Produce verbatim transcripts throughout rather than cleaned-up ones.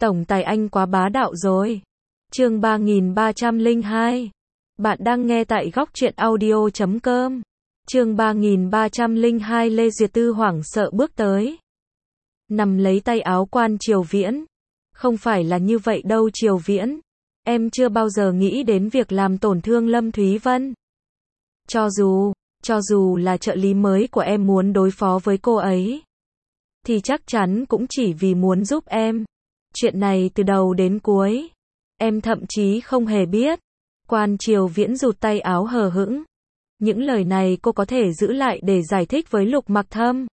Tổng tài anh quá bá đạo rồi. Chương ba nghìn ba trăm lẻ hai. Bạn đang nghe tại góc truyện audio chấm com. Chương ba nghìn ba trăm lẻ hai. Lê Duyệt Tư hoảng sợ bước tới, nắm lấy tay áo Quan Triều Viễn. Không phải là như vậy đâu Triều Viễn. Em chưa bao giờ nghĩ đến việc làm tổn thương Lâm Thúy Vân. Cho dù, cho dù là trợ lý mới của em muốn đối phó với cô ấy, thì chắc chắn cũng chỉ vì muốn giúp em. Chuyện này từ đầu đến cuối, em thậm chí không hề biết. Quan Triều Viễn rụt tay áo hờ hững. Những lời này cô có thể giữ lại để giải thích với Lục Mặc Thâm.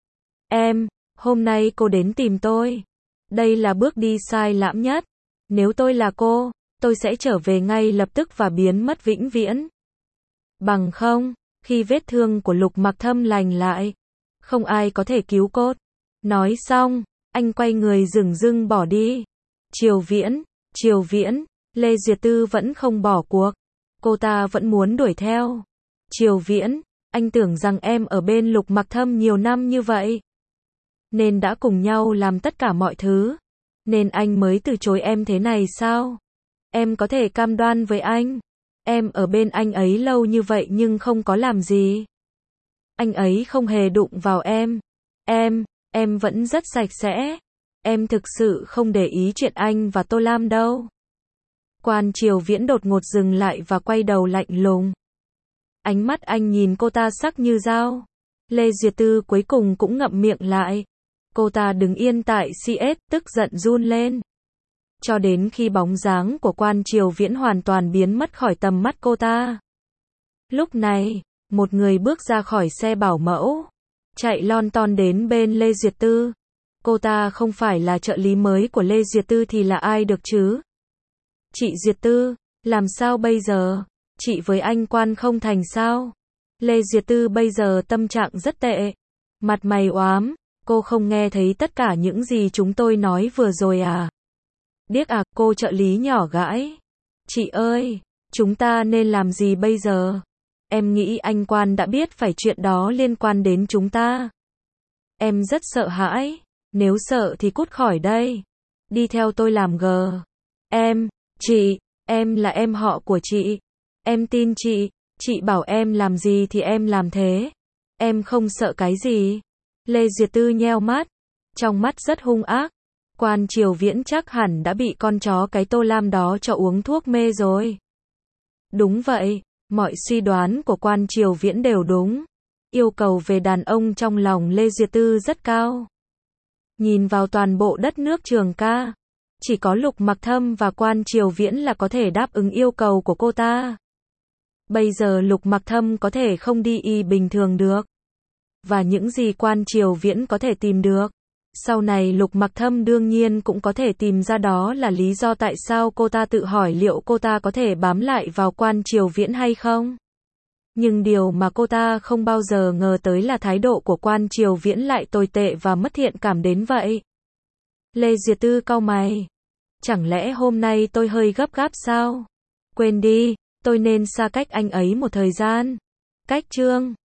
Em, hôm nay cô đến tìm tôi. Đây là bước đi sai lầm nhất. Nếu tôi là cô, tôi sẽ trở về ngay lập tức và biến mất vĩnh viễn. Bằng không, khi vết thương của Lục Mặc Thâm lành lại, không ai có thể cứu cô. Nói xong, anh quay người dửng dưng bỏ đi. Triều Viễn, Triều Viễn, Lê Duyệt Tư vẫn không bỏ cuộc. Cô ta vẫn muốn đuổi theo. Triều Viễn, anh tưởng rằng em ở bên Lục Mặc Thâm nhiều năm như vậy, nên đã cùng nhau làm tất cả mọi thứ, nên anh mới từ chối em thế này sao? Em có thể cam đoan với anh, em ở bên anh ấy lâu như vậy nhưng không có làm gì. Anh ấy không hề đụng vào em. Em, em vẫn rất sạch sẽ. Em thực sự không để ý chuyện anh và Tô Lam đâu. Quan Triều Viễn đột ngột dừng lại và quay đầu lạnh lùng. Ánh mắt anh nhìn cô ta sắc như dao. Lê Duyệt Tư cuối cùng cũng ngậm miệng lại. Cô ta đứng yên tại xê ét, tức giận run lên. Cho đến khi bóng dáng của Quan Triều Viễn hoàn toàn biến mất khỏi tầm mắt cô ta. Lúc này, một người bước ra khỏi xe bảo mẫu, chạy lon ton đến bên Lê Duyệt Tư. Cô ta không phải là trợ lý mới của Lê Duyệt Tư thì là ai được chứ? Chị Duyệt Tư, làm sao bây giờ? Chị với anh Quan không thành sao? Lê Duyệt Tư bây giờ tâm trạng rất tệ. Mặt mày oám, cô không nghe thấy tất cả những gì chúng tôi nói vừa rồi à? Điếc à, cô trợ lý nhỏ gãi. Chị ơi, chúng ta nên làm gì bây giờ? Em nghĩ anh Quan đã biết phải chuyện đó liên quan đến chúng ta. Em rất sợ hãi. Nếu sợ thì cút khỏi đây. Đi theo tôi làm gờ. Em, chị, em là em họ của chị. Em tin chị, chị bảo em làm gì thì em làm thế. Em không sợ cái gì. Lê Duyệt Tư nheo mắt, trong mắt rất hung ác. Quan Triều Viễn chắc hẳn đã bị con chó cái Tô Lam đó cho uống thuốc mê rồi. Đúng vậy, mọi suy đoán của Quan Triều Viễn đều đúng. Yêu cầu về đàn ông trong lòng Lê Duyệt Tư rất cao. Nhìn vào toàn bộ đất nước Trường Ca, chỉ có Lục Mặc Thâm và Quan Triều Viễn là có thể đáp ứng yêu cầu của cô ta. Bây giờ Lục Mặc Thâm có thể không đi y bình thường được. Và những gì Quan Triều Viễn có thể tìm được, sau này Lục Mặc Thâm đương nhiên cũng có thể tìm ra, đó là lý do tại sao cô ta tự hỏi liệu cô ta có thể bám lại vào Quan Triều Viễn hay không. Nhưng điều mà cô ta không bao giờ ngờ tới là thái độ của Quan Triều Viễn lại tồi tệ và mất thiện cảm đến vậy. Lê Duyệt Tư cau mày. Chẳng lẽ hôm nay tôi hơi gấp gáp sao? Quên đi, tôi nên xa cách anh ấy một thời gian. Cách chương